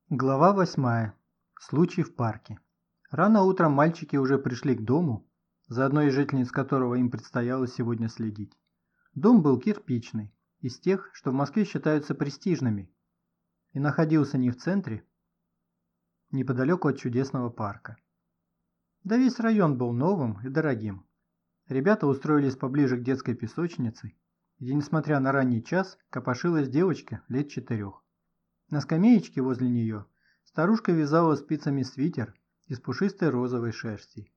Глава 8. Случай в парке. Рано утром мальчики уже пришли к дому, за одной из жительниц которого им предстояло сегодня следить. Дом был кирпичный, из тех, что в Москве считаются престижными, и находился не в центре, неподалеку от чудесного парка. Да весь район был новым и дорогим. Ребята устроились поближе к детской песочнице, где, несмотря на ранний час, копошилась девочка лет 4. На скамеечке возле нее старушка вязала спицами свитер из пушистой розовой шерсти.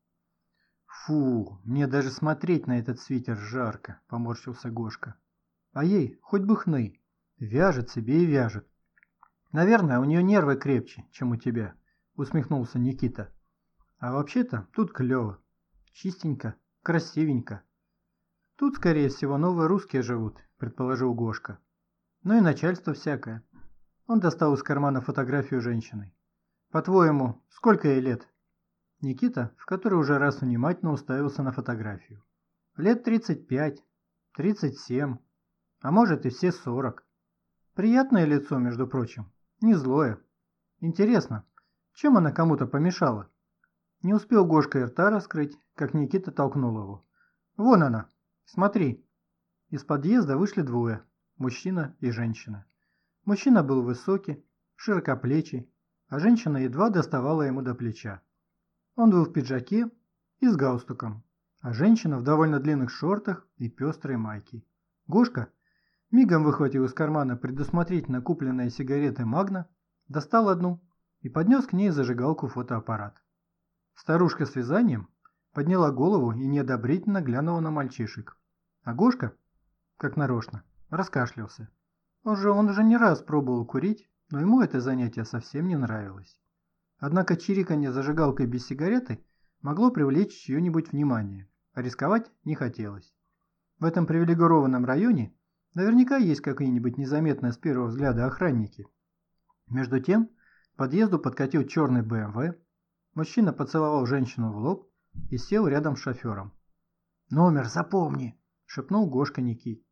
«Фу, мне даже смотреть на этот свитер жарко», — поморщился Гошка. «А ей хоть бы хны, вяжет себе и вяжет». «Наверное, у нее нервы крепче, чем у тебя», — усмехнулся Никита. «А вообще-то тут клево, чистенько, красивенько. Тут, скорее всего, новые русские живут», — предположил Гошка. «Ну и начальство всякое». Он достал из кармана фотографию женщины. «По-твоему, сколько ей лет?» Никита в который уже раз внимательно уставился на фотографию. «Лет 35, 37, а может и все 40. Приятное лицо, между прочим, не злое. Интересно, чем она кому-то помешала?» Не успел Гошка и рта раскрыть, как Никита толкнул его. «Вон она, смотри». Из подъезда вышли двое, мужчина и женщина. Мужчина был высокий, широкоплечий, а женщина едва доставала ему до плеча. Он был в пиджаке и с галстуком, а женщина в довольно длинных шортах и пестрой майке. Гошка мигом выхватил из кармана предусмотрительно купленные сигареты «Магна», достал одну и поднес к ней зажигалку-фотоаппарат. Старушка с вязанием подняла голову и неодобрительно глянула на мальчишек, а Гошка, как нарочно, раскашлялся. Он уже не раз пробовал курить, но ему это занятие совсем не нравилось. Однако чириканье зажигалкой без сигареты могло привлечь чье-нибудь внимание, а рисковать не хотелось. В этом привилегированном районе наверняка есть какие-нибудь незаметные с первого взгляда охранники. Между тем к подъезду подкатил черный БМВ, мужчина поцеловал женщину в лоб и сел рядом с шофером. «Номер запомни!» – шепнул Гошка Никите.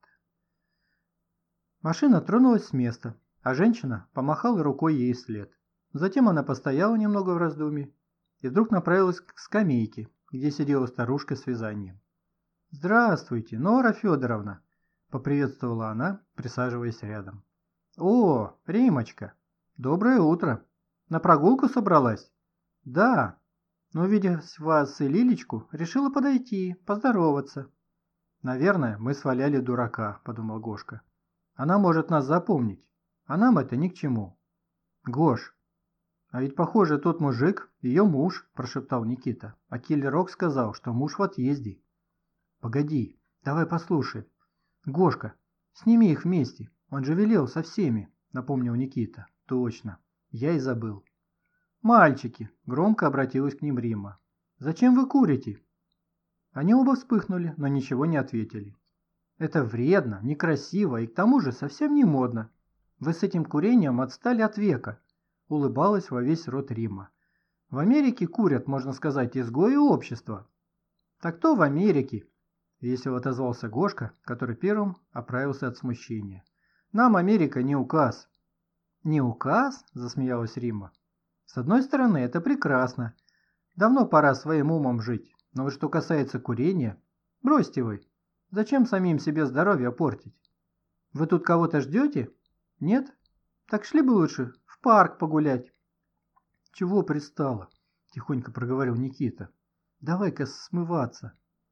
Машина тронулась с места, а женщина помахала рукой ей вслед. Затем она постояла немного в раздумье и вдруг направилась к скамейке, где сидела старушка с вязанием. «Здравствуйте, Нора Федоровна!» – поприветствовала она, присаживаясь рядом. «О, Римочка! Доброе утро! На прогулку собралась?» «Да, но, увидев вас и Лилечку, решила подойти, поздороваться». «Наверное, мы сваляли дурака», – подумал Гошка. «Она может нас запомнить, а нам это ни к чему». «Гош, а ведь, похоже, тот мужик – ее муж», – прошептал Никита. «А киллер Рок сказал, что муж в отъезде». «Погоди, давай послушаем». «Гошка, сними их вместе, он же велел со всеми», – напомнил Никита. «Точно, я и забыл». «Мальчики», – громко обратилась к ним Римма, – «зачем вы курите?» Они оба вспыхнули, но ничего не ответили. «Это вредно, некрасиво и к тому же совсем не модно. Вы с этим курением отстали от века», – улыбалась во весь рот Римма. «В Америке курят, можно сказать, изгои общества». «Так кто в Америке?» – весело отозвался Гошка, который первым оправился от смущения. «Нам Америка не указ». «Не указ?» – засмеялась Римма. «С одной стороны, это прекрасно. Давно пора своим умом жить. Но вот что касается курения, бросьте вы. Зачем самим себе здоровье портить? Вы тут кого-то ждете? Нет? Так шли бы лучше в парк погулять». «Чего пристало?» – тихонько проговорил Никита. «Давай-ка смываться».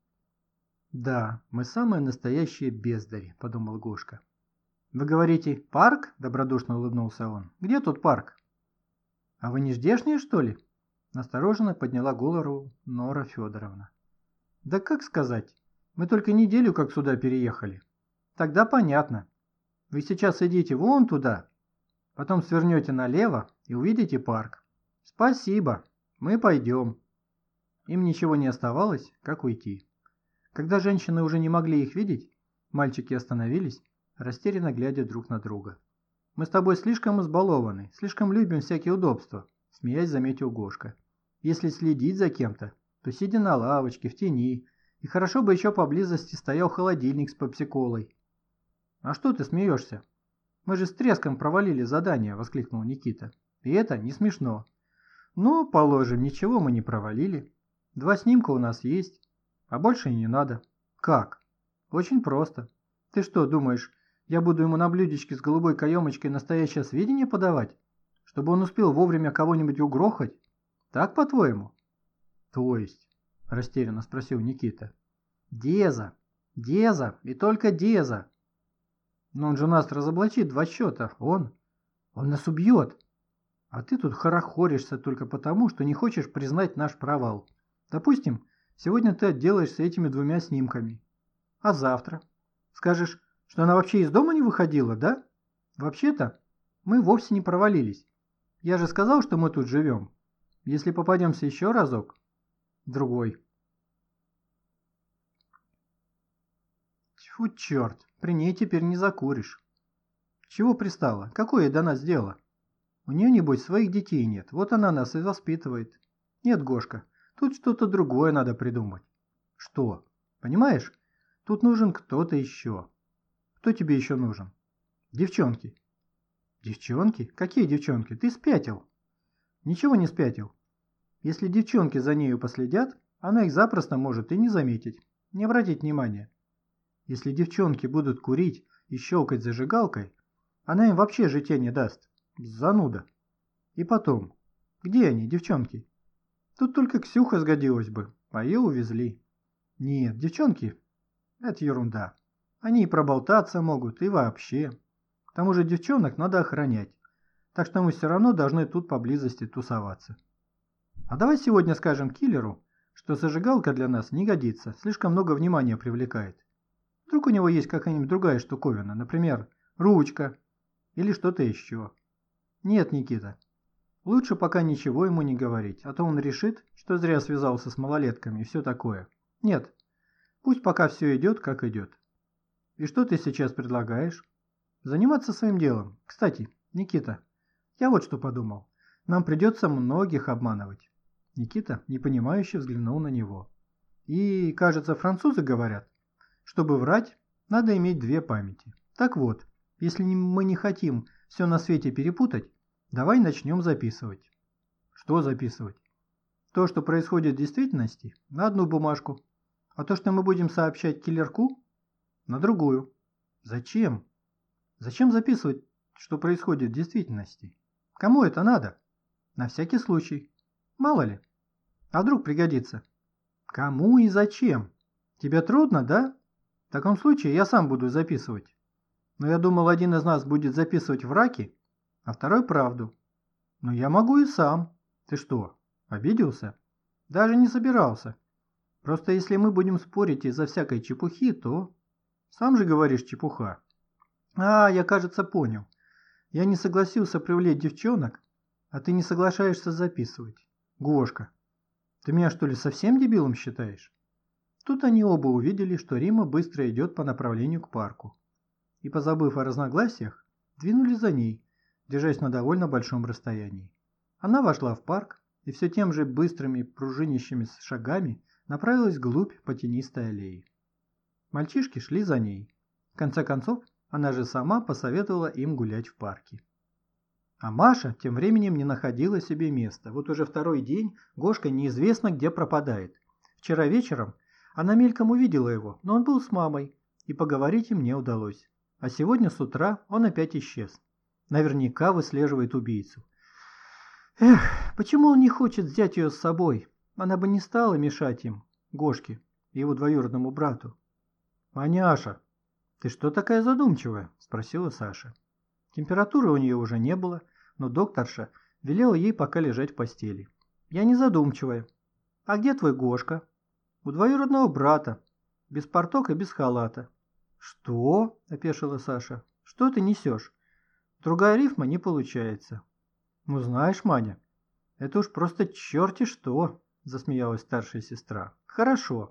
«Да, мы самые настоящие бездари», – подумал Гошка. «Вы говорите, парк?» – добродушно улыбнулся он. «Где тут парк?» «А вы не здешние, что ли?» – настороженно подняла голову Нора Федоровна. «Да как сказать? Мы только неделю как сюда переехали». «Тогда понятно. Вы сейчас идите вон туда, потом свернете налево и увидите парк». «Спасибо, мы пойдем». Им ничего не оставалось, как уйти. Когда женщины уже не могли их видеть, мальчики остановились, растерянно глядя друг на друга. «Мы с тобой слишком избалованы, слишком любим всякие удобства», – смеясь заметил Гошка. «Если следить за кем-то, то сидя на лавочке, в тени, и хорошо бы еще поблизости стоял холодильник с пепси-колой». «А что ты смеешься? Мы же с треском провалили задание», – воскликнул Никита. И это не смешно. Но, положим, ничего мы не провалили. 2 снимка у нас есть, а больше и не надо. Как? Очень просто. Ты что, думаешь, я буду ему на блюдечке с голубой каемочкой настоящее сведения подавать? Чтобы он успел вовремя кого-нибудь угрохать? Так, по-твоему? То есть, растерянно спросил Никита. Деза, и только Деза. Но он же нас разоблачит 2 счета, он нас убьет. А ты тут хорохоришься только потому, что не хочешь признать наш провал. Допустим, сегодня ты отделаешься этими 2 снимками. А завтра? Скажешь, что она вообще из дома не выходила, да? Вообще-то, мы вовсе не провалились. Я же сказал, что мы тут живем. Если попадемся еще разок, другой. Тьфу, черт, при ней теперь не закуришь. Чего пристала? Какое ей до нас дело? У нее, небось, своих детей нет, вот она нас и воспитывает. Нет, Гошка, тут что-то другое надо придумать. Что? Понимаешь? Тут нужен кто-то еще. Кто тебе еще нужен? Девчонки. Девчонки? Какие девчонки? Ты спятил? Ничего не спятил. Если девчонки за нею последят, она их запросто может и не заметить, не обратить внимания. Если девчонки будут курить и щелкать зажигалкой, она им вообще житья не даст. Зануда. И потом, где они, девчонки? Тут только Ксюха сгодилась бы, а ее увезли. Нет, девчонки, это ерунда. Они и проболтаться могут, и вообще. К тому же девчонок надо охранять, так что мы все равно должны тут поблизости тусоваться. А давай сегодня скажем киллеру, что зажигалка для нас не годится, слишком много внимания привлекает. Вдруг у него есть какая-нибудь другая штуковина, например, ручка или что-то еще. Нет, Никита, лучше пока ничего ему не говорить, а то он решит, что зря связался с малолетками и все такое. Нет, пусть пока все идет, как идет. И что ты сейчас предлагаешь? Заниматься своим делом. Кстати, Никита, я вот что подумал. Нам придется многих обманывать. Никита непонимающе взглянул на него. И, кажется, французы говорят, чтобы врать, надо иметь 2 памяти. Так вот, если мы не хотим все на свете перепутать, давай начнем записывать. Что записывать? То, что происходит в действительности, на одну бумажку, а то, что мы будем сообщать киллерку, на другую. Зачем? Зачем записывать, что происходит в действительности? Кому это надо? На всякий случай. Мало ли. А вдруг пригодится? Кому и зачем? Тебе трудно, да? В таком случае я сам буду записывать. Но я думал, один из нас будет записывать враки, а второй правду. Но я могу и сам. Ты что, обиделся? Даже не собирался. Просто если мы будем спорить из-за всякой чепухи, то... Сам же говоришь чепуха. А, я, кажется, понял. Я не согласился привлечь девчонок, а ты не соглашаешься записывать. Гошка, ты меня что ли совсем дебилом считаешь? Тут они оба увидели, что Рима быстро идет по направлению к парку. И, позабыв о разногласиях, двинулись за ней, держась на довольно большом расстоянии. Она вошла в парк и все тем же быстрыми пружинящими шагами направилась вглубь по тенистой аллее. Мальчишки шли за ней. В конце концов, она же сама посоветовала им гулять в парке. А Маша тем временем не находила себе места. Вот уже 2-й день Гошка неизвестно где пропадает. Вчера вечером она мельком увидела его, но он был с мамой, и поговорить им не удалось. А сегодня с утра он опять исчез. Наверняка выслеживает убийцу. Эх, почему он не хочет взять ее с собой? Она бы не стала мешать им, Гошке и его двоюродному брату. «Маняша, ты что такая задумчивая?» – спросила Саша. Температуры у нее уже не было, но докторша велела ей пока лежать в постели. «Я не задумчивая. А где твой Гошка?» «У двоюродного брата. Без порток и без халата». «Что?» – опешила Саша. «Что ты несешь? Другая рифма не получается». «Ну знаешь, Маня, это уж просто черти что!» – засмеялась старшая сестра. «Хорошо.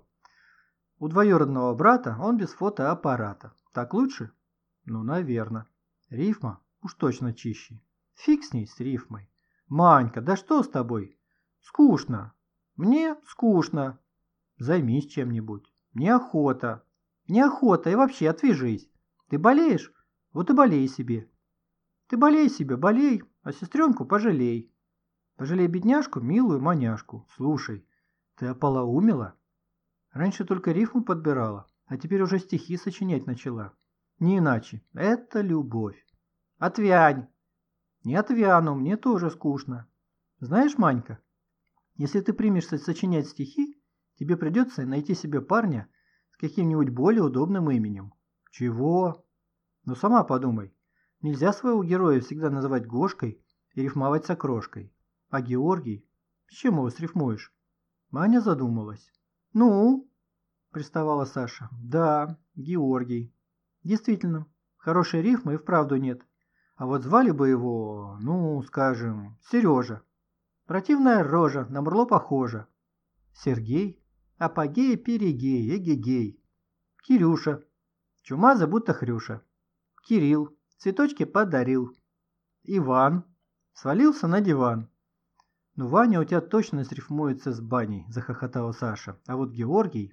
У двоюродного брата он без фотоаппарата. Так лучше?» «Ну, наверное. Рифма уж точно чище. Фиг с ней, с рифмой. Манька, да что с тобой? Скучно. Мне скучно. Займись чем-нибудь. Неохота. Неохота и вообще отвяжись. Ты болеешь? Вот и болей себе. Ты болей себе, болей, а сестренку пожалей. Пожалей бедняжку, милую маняшку. Слушай, ты ополоумела? Раньше только рифму подбирала, а теперь уже стихи сочинять начала. Не иначе. Это любовь. Отвянь. Не отвяну, мне тоже скучно. Знаешь, Манька, если ты примешься сочинять стихи, тебе придется найти себе парня с каким-нибудь более удобным именем. Чего? Ну сама подумай. Нельзя своего героя всегда называть Гошкой и рифмовать с окрошкой. А Георгий? С чем его срифмуешь? Маня задумалась. Ну, приставала Саша. Да, Георгий. Действительно, хорошей рифмы и вправду нет. А вот звали бы его, ну, скажем, Сережа. Противная рожа, на Мурло похожа. Сергей, апогей-перегей, эгегей. Кирюша, чумаза будто хрюша. Кирилл, цветочки подарил. Иван, свалился на диван. Ну, Ваня у тебя точно срифмуется с баней, захохотала Саша. А вот Георгий...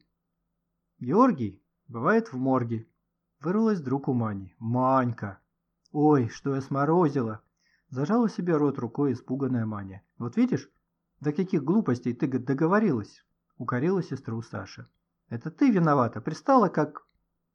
Георгий бывает в морге. Вырвалась вдруг у Мани. Манька! Ой, что я сморозила! Зажала себе рот рукой испуганная Маня. Вот видишь, до каких глупостей ты договорилась, укорила сестру Саша. Это ты виновата, пристала как...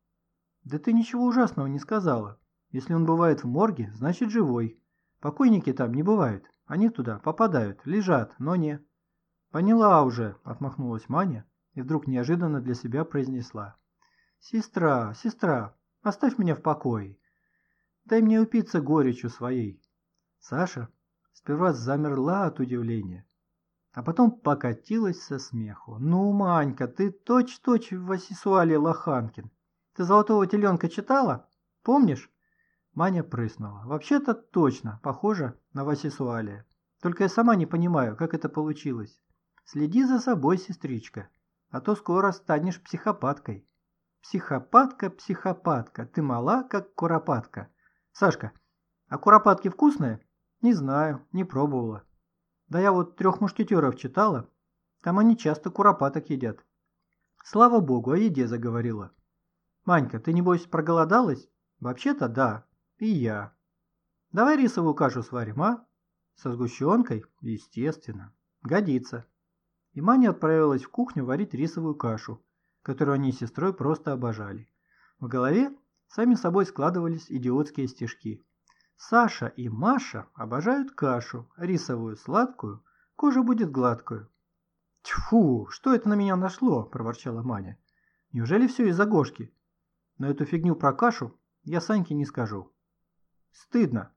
Да ты ничего ужасного не сказала. Если он бывает в морге, значит живой. Покойники там не бывают. Они туда попадают, лежат, но не... Поняла уже, отмахнулась Маня и вдруг неожиданно для себя произнесла. Сестра, сестра, оставь меня в покое. Дай мне упиться горечью своей. Саша сперва замерла от удивления, а потом покатилась со смеху. Ну, Манька, ты точь-точь Васисуалий Лоханкин. Ты «Золотого теленка» читала? Помнишь? Маня прыснула. Вообще-то точно, похоже на Васисуалия. Только я сама не понимаю, как это получилось. Следи за собой, сестричка, а то скоро станешь психопаткой. Психопатка, психопатка, ты мала, как куропатка. Сашка, а куропатки вкусные? Не знаю, не пробовала. Да я вот «Трех мушкетеров» читала. Там они часто куропаток едят. Слава богу, о еде заговорила. Манька, ты небось проголодалась? Вообще-то да, и я. Давай рисовую кашу сварим, а? Со сгущенкой? Естественно. Годится. И Маня отправилась в кухню варить рисовую кашу, которую они с сестрой просто обожали. В голове сами собой складывались идиотские стишки. Саша и Маша обожают кашу, рисовую сладкую, кожа будет гладкую. Тьфу, что это на меня нашло, проворчала Маня. Неужели все из-за Гошки? Но эту фигню про кашу я Саньке не скажу. Стыдно.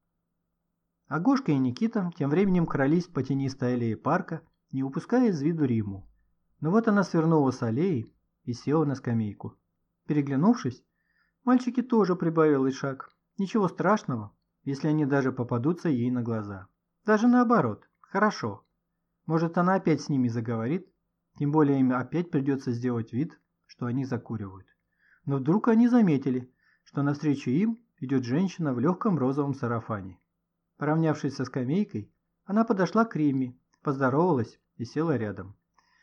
А Гошка и Никита тем временем крались по тенистой аллее парка, не упуская из виду Риму. Но вот она свернула с аллеи и села на скамейку. Переглянувшись, мальчики тоже прибавили шаг. Ничего страшного, если они даже попадутся ей на глаза. Даже наоборот, хорошо. Может, она опять с ними заговорит, тем более им опять придется сделать вид, что они закуривают. Но вдруг они заметили, что навстречу им идет женщина в легком розовом сарафане. Поравнявшись со скамейкой, она подошла к Риме, поздоровалась и села рядом.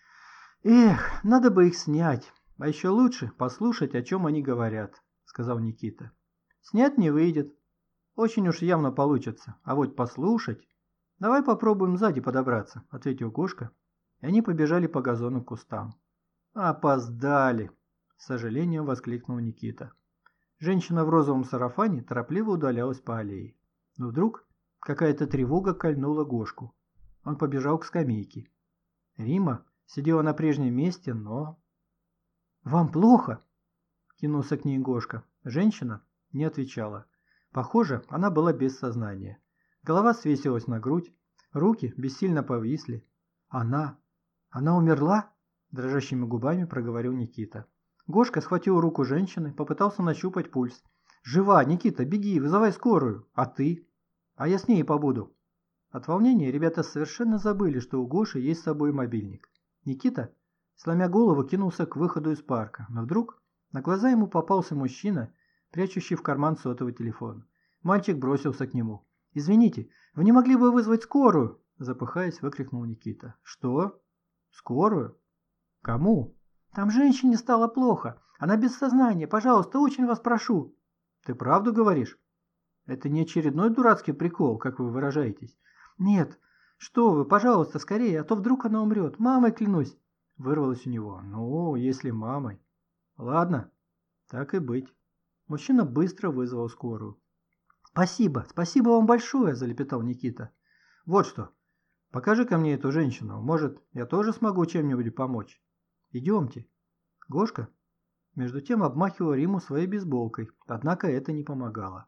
«Эх, надо бы их снять, а еще лучше послушать, о чем они говорят», — сказал Никита. «Снять не выйдет. Очень уж явно получится. А вот послушать...» «Давай попробуем сзади подобраться», — ответил Гошка, и они побежали по газону к кустам. «Опоздали!» — с сожалением воскликнул Никита. Женщина в розовом сарафане торопливо удалялась по аллее. Но вдруг какая-то тревога кольнула Гошку. Он побежал к скамейке. Рима сидела на прежнем месте, но... «Вам плохо?» — кинулся к ней Гошка. Женщина не отвечала. Похоже, она была без сознания. Голова свесилась на грудь, руки бессильно повисли. «Она умерла?» — дрожащими губами проговорил Никита. Гошка схватил руку женщины, попытался нащупать пульс. «Жива, Никита, беги, вызывай скорую. А ты?» «А я с ней побуду». От волнения ребята совершенно забыли, что у Гоши есть с собой мобильник. Никита, сломя голову, кинулся к выходу из парка, но вдруг на глаза ему попался мужчина, прячущий в карман сотовый телефон. Мальчик бросился к нему. «Извините, вы не могли бы вызвать скорую?» Запыхаясь, выкрикнул Никита. «Что? Скорую? Кому?» «Там женщине стало плохо. Она без сознания. Пожалуйста, очень вас прошу». «Ты правду говоришь?» Это не очередной дурацкий прикол, как вы выражаетесь? Нет. Что вы, пожалуйста, скорее, а то вдруг она умрет. Мамой клянусь. Вырвалось у него. Ну, если мамой. Ладно, так и быть. Мужчина быстро вызвал скорую. Спасибо, спасибо вам большое, залепетал Никита. Вот что, покажи-ка мне эту женщину. Может, я тоже смогу чем-нибудь помочь? Идемте. Гошка между тем обмахивал Риму своей бейсболкой, однако это не помогало.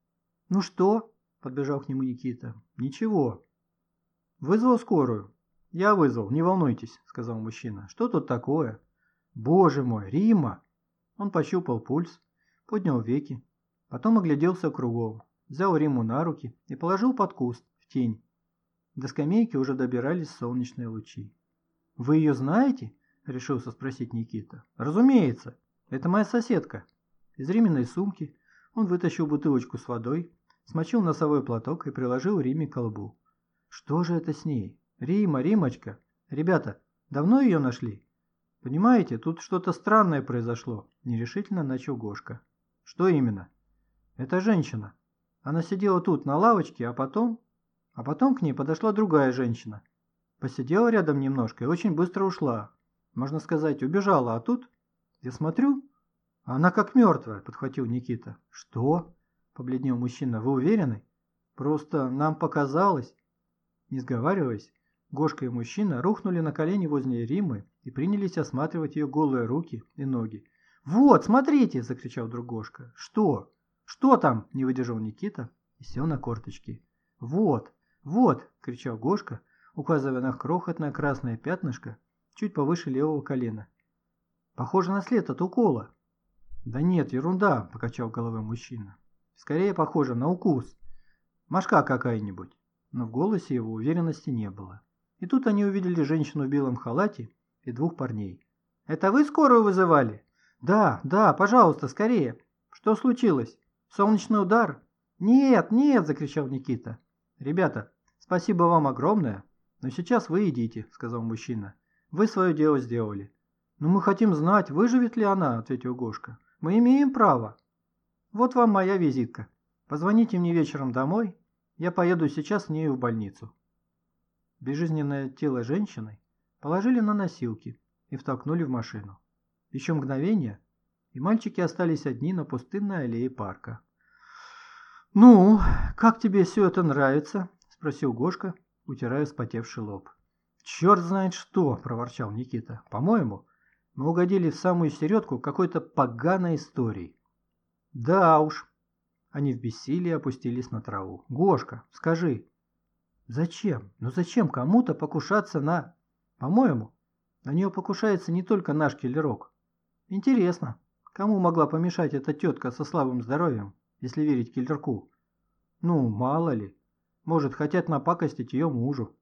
«Ну что?» – подбежал к нему Никита. «Ничего». «Вызвал скорую?» «Я вызвал, не волнуйтесь», – сказал мужчина. «Что тут такое?» «Боже мой, Рима!» Он пощупал пульс, поднял веки, потом огляделся кругом, взял Риму на руки и положил под куст, в тень. До скамейки уже добирались солнечные лучи. «Вы ее знаете?» – решился спросить Никита. «Разумеется, это моя соседка». Из Риминой сумки он вытащил бутылочку с водой, смочил носовой платок и приложил Риме к колбу. «Что же это с ней? Рима, Римочка! Ребята, давно ее нашли?» «Понимаете, тут что-то странное произошло», – нерешительно начал Гошка. «Что именно?» «Это женщина. Она сидела тут на лавочке, а потом к ней подошла другая женщина. Посидела рядом немножко и очень быстро ушла. Можно сказать, убежала, а тут, я смотрю, она как мертвая», – подхватил Никита. «Что?» – побледнел мужчина. «Вы уверены?» «Просто нам показалось». Не сговариваясь, Гошка и мужчина рухнули на колени возле Римы и принялись осматривать ее голые руки и ноги. «Вот, смотрите!» – закричал вдруг Гошка. «Что? Что там?» – не выдержал Никита и сел на корточки. «Вот, вот!» – кричал Гошка, указывая на крохотное красное пятнышко чуть повыше левого колена. «Похоже на след от укола». «Да нет, ерунда!» – покачал головой мужчина. «Скорее похоже на укус. Мошка какая-нибудь». Но в голосе его уверенности не было. И тут они увидели женщину в белом халате и двух парней. «Это вы скорую вызывали?» «Да, да, пожалуйста, скорее. Что случилось? Солнечный удар?» «Нет, нет!» – закричал Никита. «Ребята, спасибо вам огромное, но сейчас вы идите», – сказал мужчина. «Вы свое дело сделали». «Но мы хотим знать, выживет ли она», – ответил Гошка. «Мы имеем право». «Вот вам моя визитка. Позвоните мне вечером домой. Я поеду сейчас с нею в больницу». Безжизненное тело женщины положили на носилки и втолкнули в машину. Еще мгновение, и мальчики остались одни на пустынной аллее парка. «Ну, как тебе все это нравится?» – спросил Гошка, утирая вспотевший лоб. «Черт знает что!» – проворчал Никита. «По-моему, мы угодили в самую середку какой-то поганой истории». «Да уж». Они в бессилии опустились на траву. «Гошка, скажи». «Зачем? Ну зачем кому-то покушаться на...» «По-моему, на нее покушается не только наш киллерок. Интересно, кому могла помешать эта тетка со слабым здоровьем, если верить киллерку? Ну, мало ли. Может, хотят напакостить ее мужу».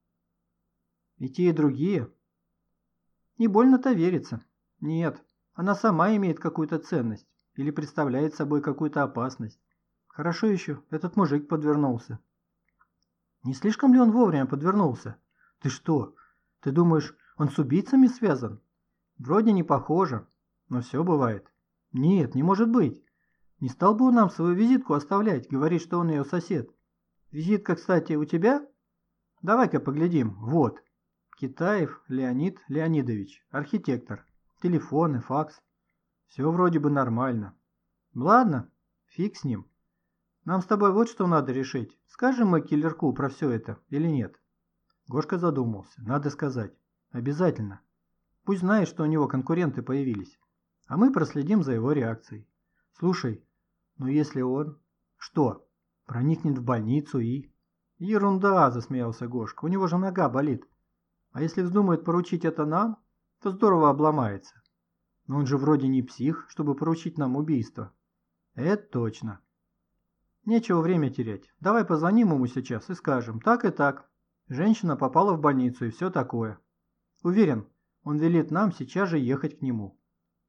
«И те, и другие?» «Не больно-то верится. Нет, она сама имеет какую-то ценность или представляет собой какую-то опасность. Хорошо еще, этот мужик подвернулся». «Не слишком ли он вовремя подвернулся? Ты что, ты думаешь, он с убийцами связан?» «Вроде не похоже, но все бывает». «Нет, не может быть. Не стал бы он нам свою визитку оставлять, говорит, что он ее сосед. Визитка, кстати, у тебя? Давай-ка поглядим. Вот. Китаев Леонид Леонидович, архитектор. Телефон и факс. Все вроде бы нормально. Ладно, фиг с ним. Нам с тобой вот что надо решить. Скажем мы киллерку про все это или нет?» Гошка задумался. «Надо сказать. Обязательно. Пусть знает, что у него конкуренты появились. А мы проследим за его реакцией. Слушай, ну если он... Что? Проникнет в больницу и...» «Ерунда!» – засмеялся Гошка. «У него же нога болит. А если вздумает поручить это нам, то здорово обломается. Но он же вроде не псих, чтобы поручить нам убийство». «Это точно. Нечего время терять. Давай позвоним ему сейчас и скажем, так и так. Женщина попала в больницу и все такое. Уверен, он велит нам сейчас же ехать к нему».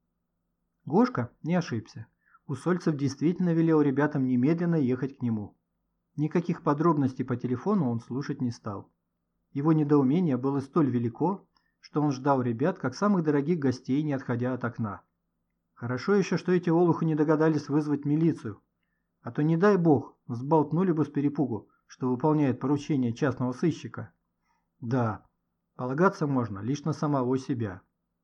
Гошка не ошибся. Усольцев действительно велел ребятам немедленно ехать к нему. Никаких подробностей по телефону он слушать не стал. Его недоумение было столь велико, что он ждал ребят как самых дорогих гостей, не отходя от окна. Хорошо еще, что эти олухи не догадались вызвать милицию. А то, не дай бог, взболтнули бы с перепугу, что выполняет поручение частного сыщика. Да, полагаться можно лишь на самого себя.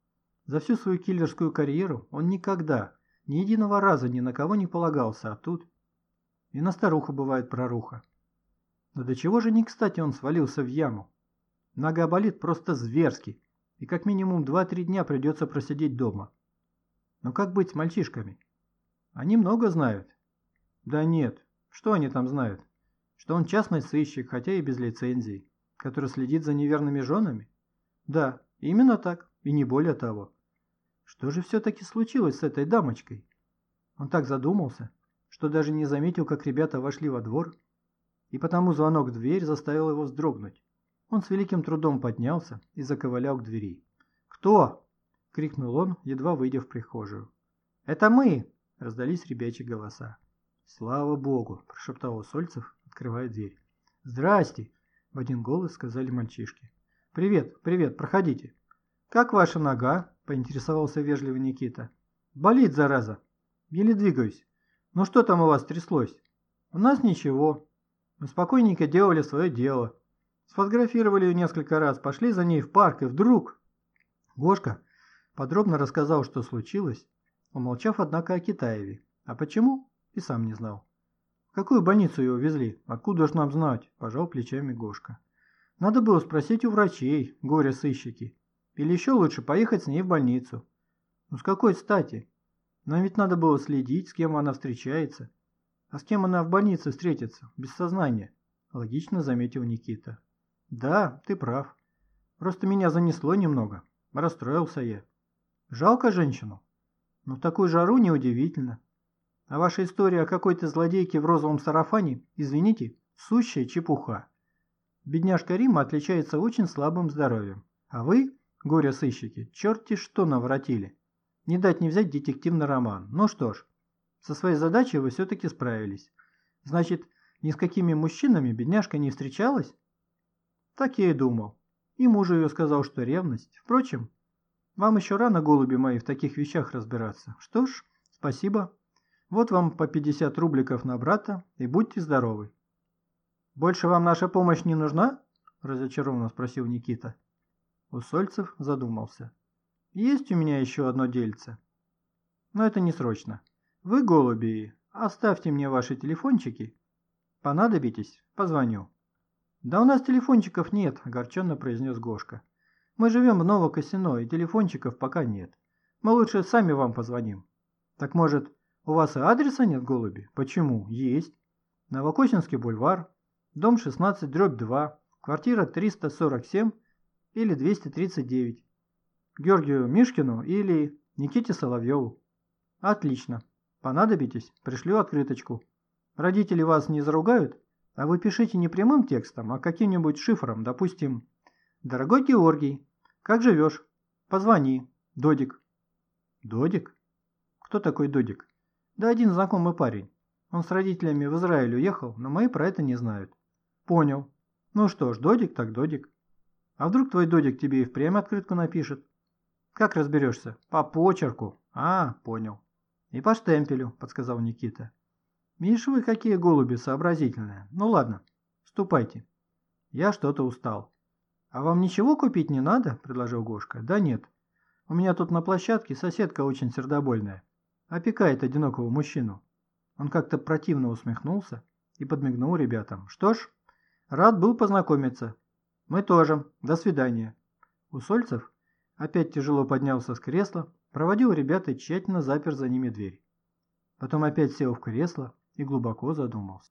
За всю свою киллерскую карьеру он никогда, ни единого раза ни на кого не полагался, а тут... И на старуху бывает проруха. Но до чего же не кстати он свалился в яму? Нога болит просто зверски, и как минимум 2-3 дня придется просидеть дома. Но как быть с мальчишками? Они много знают. Да нет, что они там знают? Что он частный сыщик, хотя и без лицензии, который следит за неверными женами? Да, именно так, и не более того. Что же все-таки случилось с этой дамочкой? Он так задумался, что даже не заметил, как ребята вошли во двор, и потому звонок в дверь заставил его вздрогнуть. Он с великим трудом поднялся и заковылял к двери. «Кто?» — крикнул он, едва выйдя в прихожую. «Это мы!» — раздались ребячьи голоса. «Слава богу!» — прошептал Усольцев, открывая дверь. «Здрасте!» — в один голос сказали мальчишки. «Привет, привет, проходите!» «Как ваша нога?» — поинтересовался вежливый Никита. «Болит, зараза! Еле двигаюсь. Ну что там у вас тряслось?» «У нас ничего. Мы спокойненько делали свое дело. Сфотографировали ее несколько раз, пошли за ней в парк, и вдруг...» Гошка подробно рассказал, что случилось, умолчав, однако, о Китаеве. А почему? И сам не знал. «В какую больницу его везли? Откуда ж нам знать?» – пожал плечами Гошка. «Надо было спросить у врачей, горе-сыщики. Или еще лучше поехать с ней в больницу». «Ну с какой стати? Нам ведь надо было следить, с кем она встречается. А с кем она в больнице встретится, без сознания?» – логично заметил Никита. «Да, ты прав. Просто меня занесло немного. Расстроился я. Жалко женщину? Но в такую жару неудивительно. А ваша история о какой-то злодейке в розовом сарафане, извините, сущая чепуха. Бедняжка Рима отличается очень слабым здоровьем. А вы, горе-сыщики, черти что наворотили. Не дать не взять детективный роман. Ну что ж, со своей задачей вы все-таки справились. Значит, ни с какими мужчинами бедняжка не встречалась?» Так я и думал. И муж ее сказал, что ревность. Впрочем, вам еще рано, голуби мои, в таких вещах разбираться. Что ж, спасибо. Вот вам по 50 рубликов на брата, и будьте здоровы. «Больше вам наша помощь не нужна?» – разочарованно спросил Никита. Усольцев задумался. «Есть у меня еще одно дельце. Но это не срочно. Вы, голуби, оставьте мне ваши телефончики. Понадобитесь, позвоню». «Да у нас телефончиков нет», – огорченно произнес Гошка. «Мы живем в Новокосино, и телефончиков пока нет. Мы лучше сами вам позвоним». «Так, может, у вас и адреса нет, голуби?» «Почему? Есть. Новокосинский бульвар, дом 16/2, квартира 347 или 239. Георгию Мишкину или Никите Соловьеву». «Отлично. Понадобитесь, пришлю открыточку. Родители вас не заругают? А вы пишите не прямым текстом, а каким-нибудь шифром, допустим: «Дорогой Георгий, как живешь? Позвони. Додик». «Додик? Кто такой Додик?» «Да один знакомый парень. Он с родителями в Израиль уехал, но мои про это не знают». «Понял. Ну что ж, Додик так Додик. А вдруг твой Додик тебе и впрямь открытку напишет?» «Как разберешься?» «По почерку». «А, понял. И по штемпелю», — подсказал Никита. «Видишь вы, какие голуби сообразительные. Ну ладно, ступайте. Я что-то устал». «А вам ничего купить не надо?» – предложил Гошка. «Да нет. У меня тут на площадке соседка очень сердобольная. Опекает одинокого мужчину». Он как-то противно усмехнулся и подмигнул ребятам. «Что ж, рад был познакомиться. Мы тоже. До свидания». Усольцев опять тяжело поднялся с кресла, проводил ребят и тщательно запер за ними дверь. Потом опять сел в кресло и глубоко задумался.